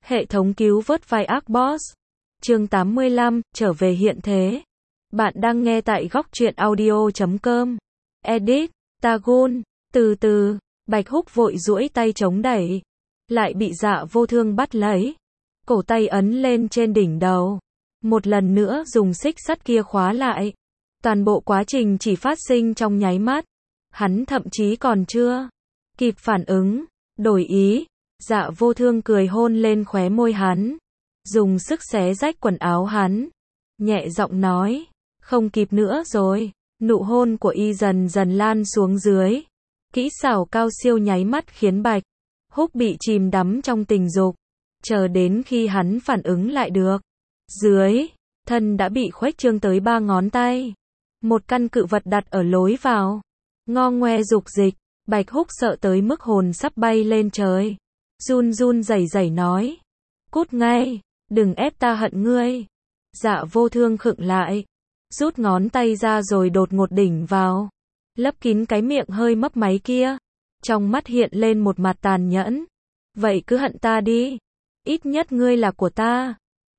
Hệ thống cứu vớt vai ác boss. Chương 85, trở về hiện thế. Bạn đang nghe tại góc truyện audio.com. Edit, Tagun, từ từ, Bạch Húc vội duỗi tay chống đẩy. Lại bị Dạ Vô Thương bắt lấy. Cổ tay ấn lên trên đỉnh đầu. Một lần nữa dùng xích sắt kia khóa lại. Toàn bộ quá trình chỉ phát sinh trong nháy mắt. Hắn thậm chí còn chưa kịp phản ứng, đổi ý. Dạ Vô Thương cười hôn lên khóe môi hắn. Dùng sức xé rách quần áo hắn. Nhẹ giọng nói. Không kịp nữa rồi. Nụ hôn của y dần dần lan xuống dưới. Kỹ xảo cao siêu nháy mắt khiến Bạch Húc bị chìm đắm trong tình dục. Chờ đến khi hắn phản ứng lại được. Dưới thân đã bị khuếch trương tới 3 ngón tay. Một căn cự vật đặt ở lối vào. Ngo ngoe dục dịch. Bạch Húc sợ tới mức hồn sắp bay lên trời. Run run rẩy rẩy nói. Cút ngay, đừng ép ta hận ngươi. Dạ Vô Thương khựng lại. Rút ngón tay ra rồi đột ngột đỉnh vào. Lấp kín cái miệng hơi mấp máy kia. Trong mắt hiện lên một mặt tàn nhẫn. Vậy cứ hận ta đi. Ít nhất ngươi là của ta.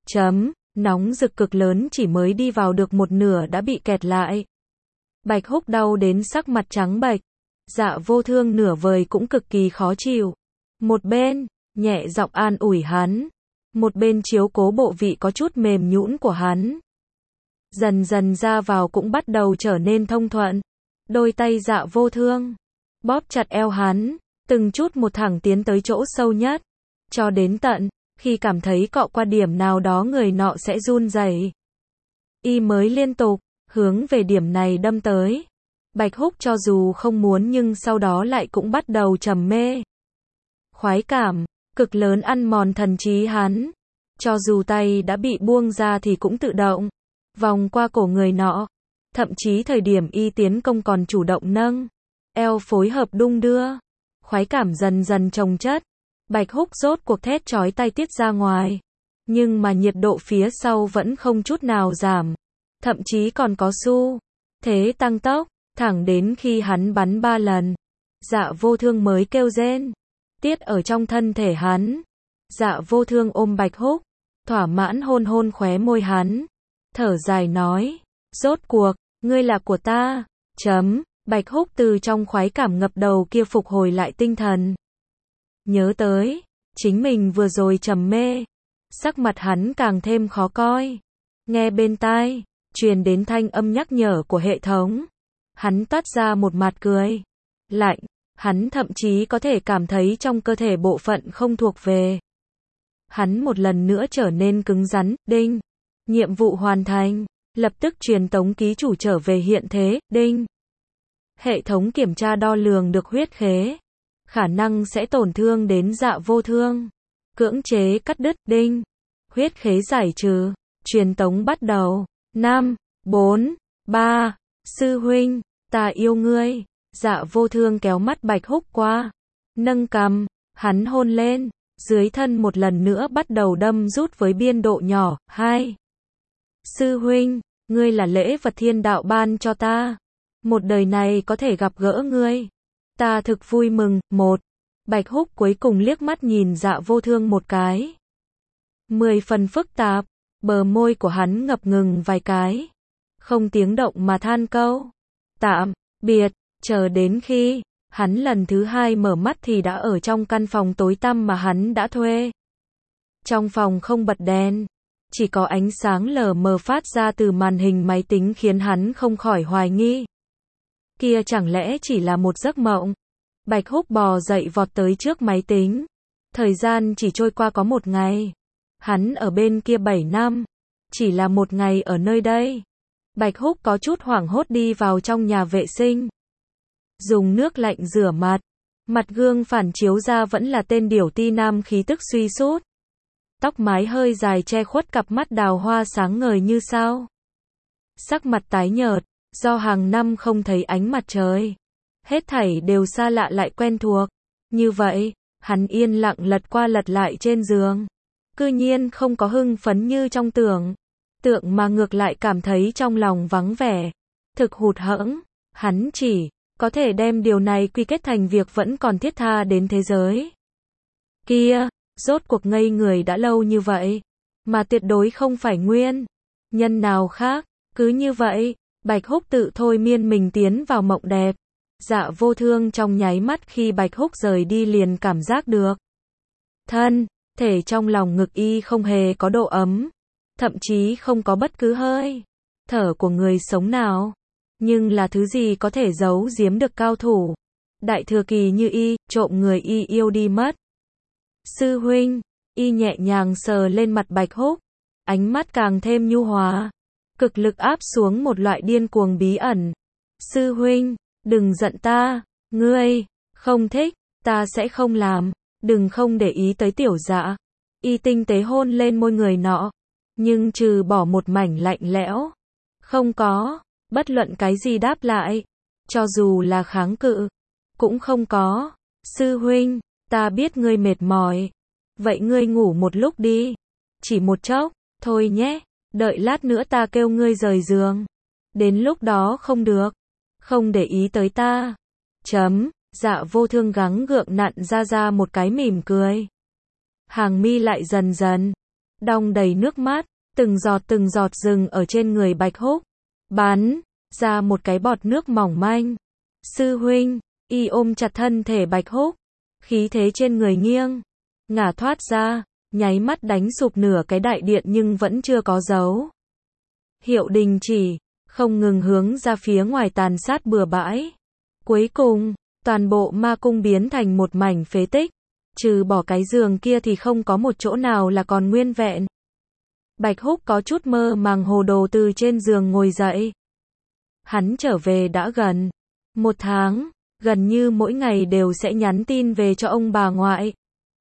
Nóng rực cực lớn chỉ mới đi vào được một nửa đã bị kẹt lại. Bạch Húc đau đến sắc mặt trắng bệch. Dạ Vô Thương nửa vời cũng cực kỳ khó chịu. Một bên, nhẹ giọng an ủi hắn. Một bên chiếu cố bộ vị có chút mềm nhũn của hắn. Dần dần ra vào cũng bắt đầu trở nên thông thuận. Đôi tay Dạ Vô Thương bóp chặt eo hắn, từng chút một thẳng tiến tới chỗ sâu nhất. Cho đến tận khi cảm thấy cọ qua điểm nào đó người nọ sẽ run rẩy, y mới liên tục hướng về điểm này đâm tới. Bạch Húc cho dù không muốn nhưng sau đó lại cũng bắt đầu trầm mê. Khoái cảm cực lớn ăn mòn thần trí hắn. Cho dù tay đã bị buông ra thì cũng tự động vòng qua cổ người nọ. Thậm chí thời điểm y tiến công còn chủ động nâng eo phối hợp đung đưa. Khoái cảm dần dần chồng chất. Bạch Húc rốt cuộc thét chói tai tiết ra ngoài. Nhưng mà nhiệt độ phía sau vẫn không chút nào giảm. Thậm chí còn có xu thế tăng tốc. Thẳng đến khi hắn bắn 3 lần. Dạ Vô Thương mới kêu rên. Tiết ở trong thân thể hắn. Dạ Vô Thương ôm Bạch Húc. Thỏa mãn hôn hôn khóe môi hắn. Thở dài nói. Rốt cuộc, ngươi là của ta. Bạch Húc từ trong khoái cảm ngập đầu kia phục hồi lại tinh thần. Nhớ tới chính mình vừa rồi trầm mê. Sắc mặt hắn càng thêm khó coi. Nghe bên tai truyền đến thanh âm nhắc nhở của hệ thống. Hắn toát ra một mặt cười lạnh. Hắn thậm chí có thể cảm thấy trong cơ thể bộ phận không thuộc về hắn một lần nữa trở nên cứng rắn. Đinh. Nhiệm vụ hoàn thành. Lập tức truyền tống ký chủ trở về hiện thế. Đinh. Hệ thống kiểm tra đo lường được huyết khế. Khả năng sẽ tổn thương đến Dạ Vô Thương. Cưỡng chế cắt đứt. Đinh. Huyết khế giải trừ. Truyền tống bắt đầu. 5, 4, 3. Sư huynh, ta yêu ngươi. Dạ Vô Thương kéo mắt Bạch Húc qua. Nâng cằm, hắn hôn lên. Dưới thân một lần nữa bắt đầu đâm rút với biên độ nhỏ. 2. Sư huynh, ngươi là lễ vật thiên đạo ban cho ta. Một đời này có thể gặp gỡ ngươi. Ta thực vui mừng. 1. Bạch Húc cuối cùng liếc mắt nhìn Dạ Vô Thương một cái. 10 phần phức tạp. Bờ môi của hắn ngập ngừng vài cái. Không tiếng động mà than câu. Tạm biệt. Chờ đến khi hắn lần thứ 2 mở mắt thì đã ở trong căn phòng tối tăm mà hắn đã thuê. Trong phòng không bật đèn. Chỉ có ánh sáng lờ mờ phát ra từ màn hình máy tính khiến hắn không khỏi hoài nghi. Kia chẳng lẽ chỉ là một giấc mộng? Bạch Húc bò dậy vọt tới trước máy tính. Thời gian chỉ trôi qua có 1 ngày. Hắn ở bên kia 7 năm. Chỉ là 1 ngày ở nơi đây. Bạch Húc có chút hoảng hốt đi vào trong nhà vệ sinh. Dùng nước lạnh rửa mặt. Mặt gương phản chiếu ra vẫn là tên điểu ti nam khí tức suy sút. Tóc mái hơi dài che khuất cặp mắt đào hoa sáng ngời như sao. Sắc mặt tái nhợt. Do hàng năm không thấy ánh mặt trời. Hết thảy đều xa lạ lại quen thuộc. Như vậy, hắn yên lặng lật qua lật lại trên giường. Cư nhiên không có hưng phấn như trong tưởng tượng mà ngược lại cảm thấy trong lòng vắng vẻ. Thực hụt hẫng. Hắn chỉ có thể đem điều này quy kết thành việc vẫn còn thiết tha đến thế giới kia. Rốt cuộc ngây người đã lâu như vậy, mà tuyệt đối không phải nguyên nhân nào khác. Cứ như vậy, Bạch Húc tự thôi miên mình tiến vào mộng đẹp. Dạ Vô Thương trong nháy mắt khi Bạch Húc rời đi liền cảm giác được thân thể trong lòng ngực y không hề có độ ấm, thậm chí không có bất cứ hơi thở của người sống nào. Nhưng là thứ gì có thể giấu giếm được cao thủ đại thừa kỳ như y, trộm người y yêu đi mất. Sư huynh, y nhẹ nhàng sờ lên mặt Bạch Húc, ánh mắt càng thêm nhu hòa, cực lực áp xuống một loại điên cuồng bí ẩn. Sư huynh, đừng giận ta, ngươi không thích, ta sẽ không làm, đừng không để ý tới tiểu dạ. Y tinh tế hôn lên môi người nọ, nhưng trừ bỏ một mảnh lạnh lẽo, không có bất luận cái gì đáp lại, cho dù là kháng cự, cũng không có. Sư huynh, ta biết ngươi mệt mỏi, vậy ngươi ngủ một lúc đi, chỉ một chốc, thôi nhé, đợi lát nữa ta kêu ngươi rời giường, đến lúc đó không được, không để ý tới ta. Dạ Vô Thương gắng gượng nặn ra một cái mỉm cười. Hàng mi lại dần dần đong đầy nước mắt, từng giọt dừng ở trên người Bạch Húc, bắn ra một cái bọt nước mỏng manh. Sư huynh, y ôm chặt thân thể Bạch Húc, khí thế trên người nghiêng ngả thoát ra, nháy mắt đánh sụp nửa cái đại điện nhưng vẫn chưa có dấu hiệu đình chỉ, không ngừng hướng ra phía ngoài tàn sát bừa bãi. Cuối cùng, toàn bộ ma cung biến thành một mảnh phế tích, trừ bỏ cái giường kia thì không có một chỗ nào là còn nguyên vẹn. Bạch Húc có chút mơ màng hồ đồ từ trên giường ngồi dậy. Hắn trở về đã gần 1 tháng, gần như mỗi ngày đều sẽ nhắn tin về cho ông bà ngoại.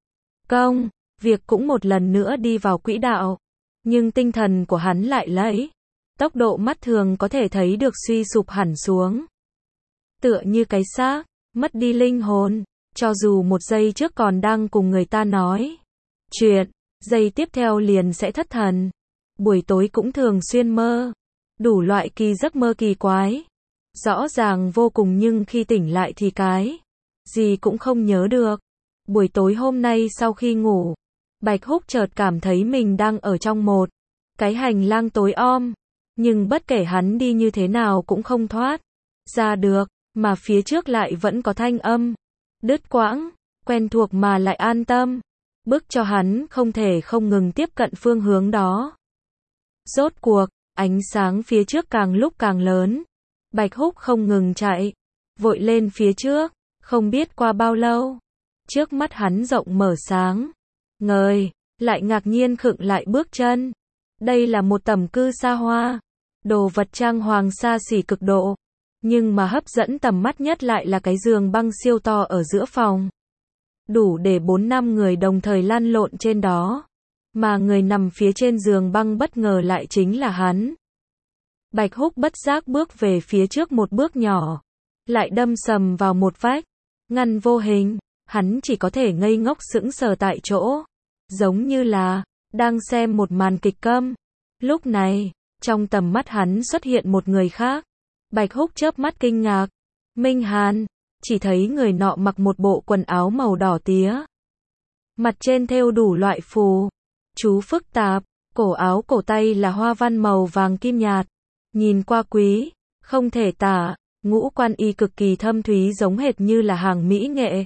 Công việc cũng một lần nữa đi vào quỹ đạo, nhưng tinh thần của hắn lại lấy tốc độ mắt thường có thể thấy được suy sụp hẳn xuống. Tựa như cái xác mất đi linh hồn, cho dù một giây trước còn đang cùng người ta nói chuyện, giây tiếp theo liền sẽ thất thần. Buổi tối cũng thường xuyên mơ đủ loại giấc mơ kỳ quái, rõ ràng vô cùng nhưng khi tỉnh lại thì cái gì cũng không nhớ được. Buổi tối hôm nay sau khi ngủ, Bạch Húc chợt cảm thấy mình đang ở trong một cái hành lang tối om, nhưng bất kể hắn đi như thế nào cũng không thoát ra được, mà phía trước lại vẫn có thanh âm đứt quãng, quen thuộc mà lại an tâm, bức cho hắn không thể không ngừng tiếp cận phương hướng đó. Rốt cuộc, ánh sáng phía trước càng lúc càng lớn, Bạch Húc không ngừng chạy, vội lên phía trước, không biết qua bao lâu, trước mắt hắn rộng mở sáng ngời, lại ngạc nhiên khựng lại bước chân. Đây là một tẩm cư xa hoa, đồ vật trang hoàng xa xỉ cực độ, nhưng mà hấp dẫn tầm mắt nhất lại là cái giường băng siêu to ở giữa phòng, đủ để 4-5 người đồng thời lăn lộn trên đó, mà người nằm phía trên giường băng bất ngờ lại chính là hắn. Bạch Húc bất giác bước về phía trước một bước nhỏ, lại đâm sầm vào một vách ngăn vô hình, hắn chỉ có thể ngây ngốc sững sờ tại chỗ, giống như là đang xem một màn kịch câm. Lúc này, trong tầm mắt hắn xuất hiện một người khác. Bạch Húc chớp mắt kinh ngạc. Minh Hàn, chỉ thấy người nọ mặc một bộ quần áo màu đỏ tía, mặt trên thêu đủ loại phù chú phức tạp, cổ áo cổ tay là hoa văn màu vàng kim nhạt, nhìn qua quý không thể tả, ngũ quan y cực kỳ thâm thúy giống hệt như là hàng mỹ nghệ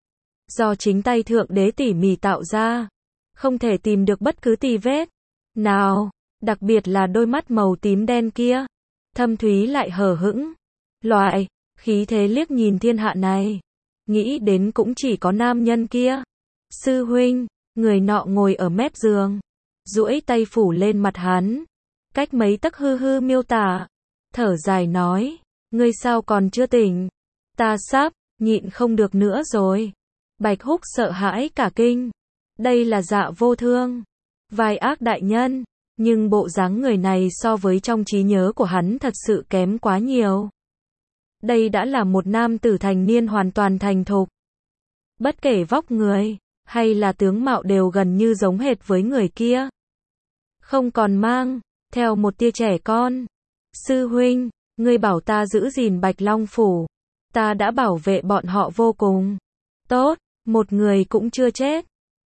do chính tay thượng đế tỉ mỉ tạo ra, không thể tìm được bất cứ tì vết nào, đặc biệt là đôi mắt màu tím đen kia, thâm thúy lại hờ hững, loại khí thế liếc nhìn thiên hạ này, nghĩ đến cũng chỉ có nam nhân kia. Sư huynh, người nọ ngồi ở mép giường, duỗi tay phủ lên mặt hắn, cách mấy tấc hư miêu tả, thở dài nói, ngươi sao còn chưa tỉnh? Ta sắp nhịn không được nữa rồi. Bạch Húc sợ hãi cả kinh. Đây là Dạ Vô Thương, vai ác đại nhân, nhưng bộ dáng người này so với trong trí nhớ của hắn thật sự kém quá nhiều. Đây đã là một nam tử thành niên hoàn toàn thành thục. Bất kể vóc người hay là tướng mạo đều gần như giống hệt với người kia. Không còn mang theo một tia trẻ con. Sư huynh, ngươi bảo ta giữ gìn Bạch Long Phủ. Ta đã bảo vệ bọn họ vô cùng tốt, một người cũng chưa chết.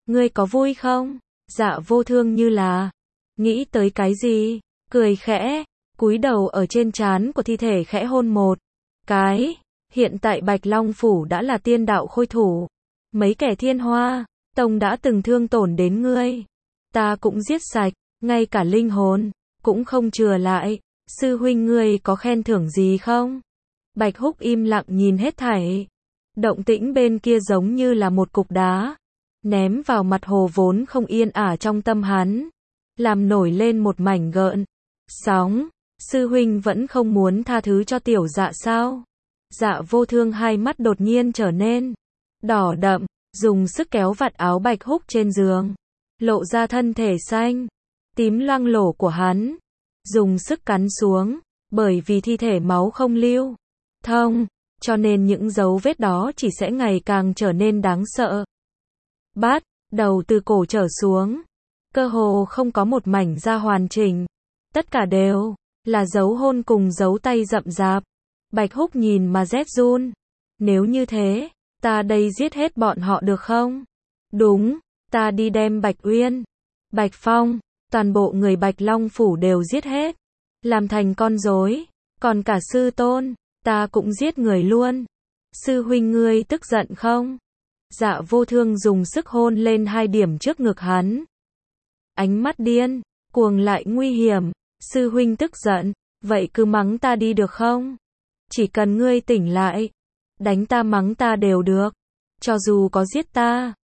Ngươi có vui không? Dạ vô thương như là nghĩ tới cái gì, cười khẽ, cúi đầu ở trên trán của thi thể khẽ hôn một cái. Hiện tại Bạch Long Phủ đã là tiên đạo khôi thủ. Mấy kẻ Thiên Hoa Tông đã từng thương tổn đến ngươi, ta cũng giết sạch, ngay cả linh hồn cũng không chừa lại. Sư huynh ngươi có khen thưởng gì không? Bạch Húc im lặng nhìn hết thảy. Động tĩnh bên kia giống như là một cục đá ném vào mặt hồ vốn không yên ả trong tâm hắn, làm nổi lên một mảnh gợn sóng. Sư huynh vẫn không muốn tha thứ cho tiểu dạ sao? Dạ vô thương hai mắt đột nhiên trở nên đỏ đậm, dùng sức kéo vạt áo Bạch Húc trên giường, lộ ra thân thể xanh tím loang lổ của hắn, dùng sức cắn xuống, bởi vì thi thể máu không lưu thông, cho nên những dấu vết đó chỉ sẽ ngày càng trở nên đáng sợ. Bắt đầu từ cổ trở xuống, cơ hồ không có một mảnh da hoàn chỉnh, tất cả đều là dấu hôn cùng dấu tay rậm rạp. Bạch Húc nhìn mà rét run. Nếu như thế, ta đây giết hết bọn họ được không? Đúng, ta đi đem Bạch Uyên, Bạch Phong, toàn bộ người Bạch Long Phủ đều giết hết, làm thành con rối, còn cả sư tôn, ta cũng giết người luôn. Sư huynh ngươi tức giận không? Dạ vô thương dùng sức hôn lên 2 điểm trước ngực hắn. Ánh mắt điên, cuồng lại nguy hiểm. Sư huynh tức giận, vậy cứ mắng ta đi được không? Chỉ cần ngươi tỉnh lại, đánh ta mắng ta đều được. Cho dù có giết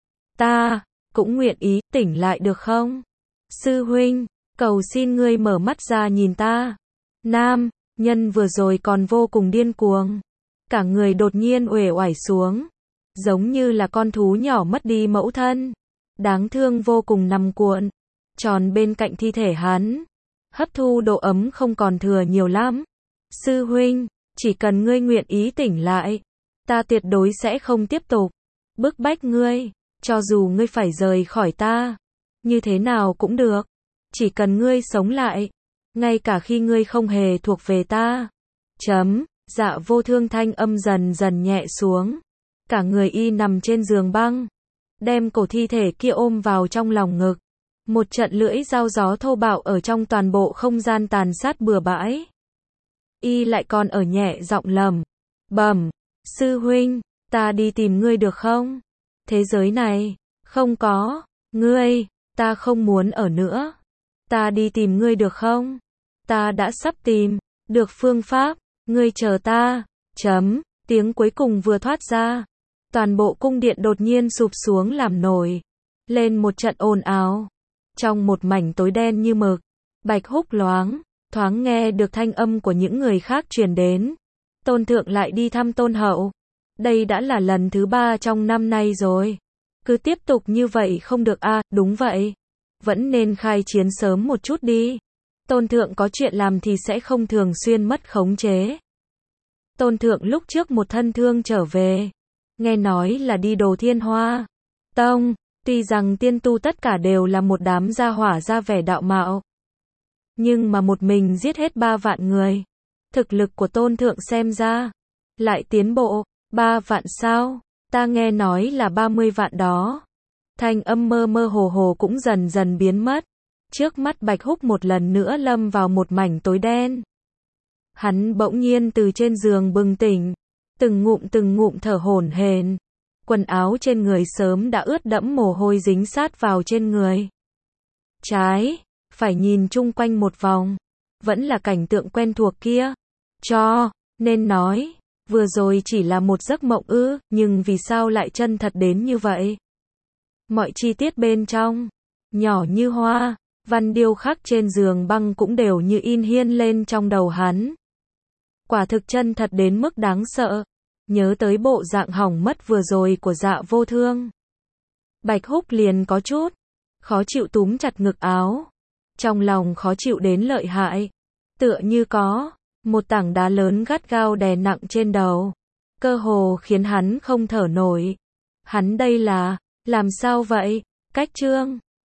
ta cũng nguyện ý tỉnh lại được không? Sư huynh, cầu xin ngươi mở mắt ra nhìn ta. Nam nhân vừa rồi còn vô cùng điên cuồng, cả người đột nhiên uể oải xuống, giống như là con thú nhỏ mất đi mẫu thân, đáng thương vô cùng nằm cuộn tròn bên cạnh thi thể hắn, hấp thu độ ấm không còn thừa nhiều lắm. Sư huynh, chỉ cần ngươi nguyện ý tỉnh lại, ta tuyệt đối sẽ không tiếp tục bức bách ngươi, cho dù ngươi phải rời khỏi ta, như thế nào cũng được, chỉ cần ngươi sống lại, ngay cả khi ngươi không hề thuộc về ta. Dạ vô thương thanh âm dần dần nhẹ xuống, cả người y nằm trên giường băng, đem cổ thi thể kia ôm vào trong lòng ngực. Một trận lưỡi dao gió thô bạo ở trong toàn bộ không gian tàn sát bừa bãi. Y lại còn ở nhẹ giọng lẩm bẩm, sư huynh, ta đi tìm ngươi được không? Thế giới này, không có ngươi, ta không muốn ở nữa. Ta đi tìm ngươi được không? Ta đã sắp tìm được phương pháp, ngươi chờ ta. Tiếng cuối cùng vừa thoát ra, toàn bộ cung điện đột nhiên sụp xuống làm nổi lên một trận ồn ào. Trong một mảnh tối đen như mực, Bạch Húc thoáng nghe được thanh âm của những người khác truyền đến. Tôn thượng lại đi thăm Tôn hậu. Đây đã là lần thứ 3 trong năm nay rồi. Cứ tiếp tục như vậy không được à? Đúng vậy. Vẫn nên khai chiến sớm một chút đi. Tôn thượng có chuyện làm thì sẽ không thường xuyên mất khống chế. Tôn thượng lúc trước một thân thương trở về, nghe nói là đi đồ Thiên Hoa Tông. Tuy rằng tiên tu tất cả đều là một đám gia hỏa ra vẻ đạo mạo, nhưng mà một mình giết hết 3 vạn người. Thực lực của tôn thượng xem ra lại tiến bộ. 3 vạn sao? Ta nghe nói là 30 vạn đó. Thanh âm mơ mơ hồ hồ cũng dần dần biến mất. Trước mắt Bạch Húc một lần nữa lâm vào một mảnh tối đen. Hắn bỗng nhiên từ trên giường bừng tỉnh, từng ngụm thở hổn hển. Quần áo trên người sớm đã ướt đẫm mồ hôi dính sát vào trên người. Trái, phải nhìn chung quanh một vòng, vẫn là cảnh tượng quen thuộc kia. Cho nên nói, vừa rồi chỉ là một giấc mộng ư, nhưng vì sao lại chân thật đến như vậy? Mọi chi tiết bên trong, nhỏ như hoa, văn điêu khắc trên giường băng cũng đều như in hiên lên trong đầu hắn. Quả thực chân thật đến mức đáng sợ. Nhớ tới bộ dạng hỏng mất vừa rồi của Dạ vô thương, Bạch Húc liền có chút khó chịu túm chặt ngực áo. Trong lòng khó chịu đến lợi hại, tựa như có một tảng đá lớn gắt gao đè nặng trên đầu, cơ hồ khiến hắn không thở nổi. Hắn đây là làm sao vậy? Cách chương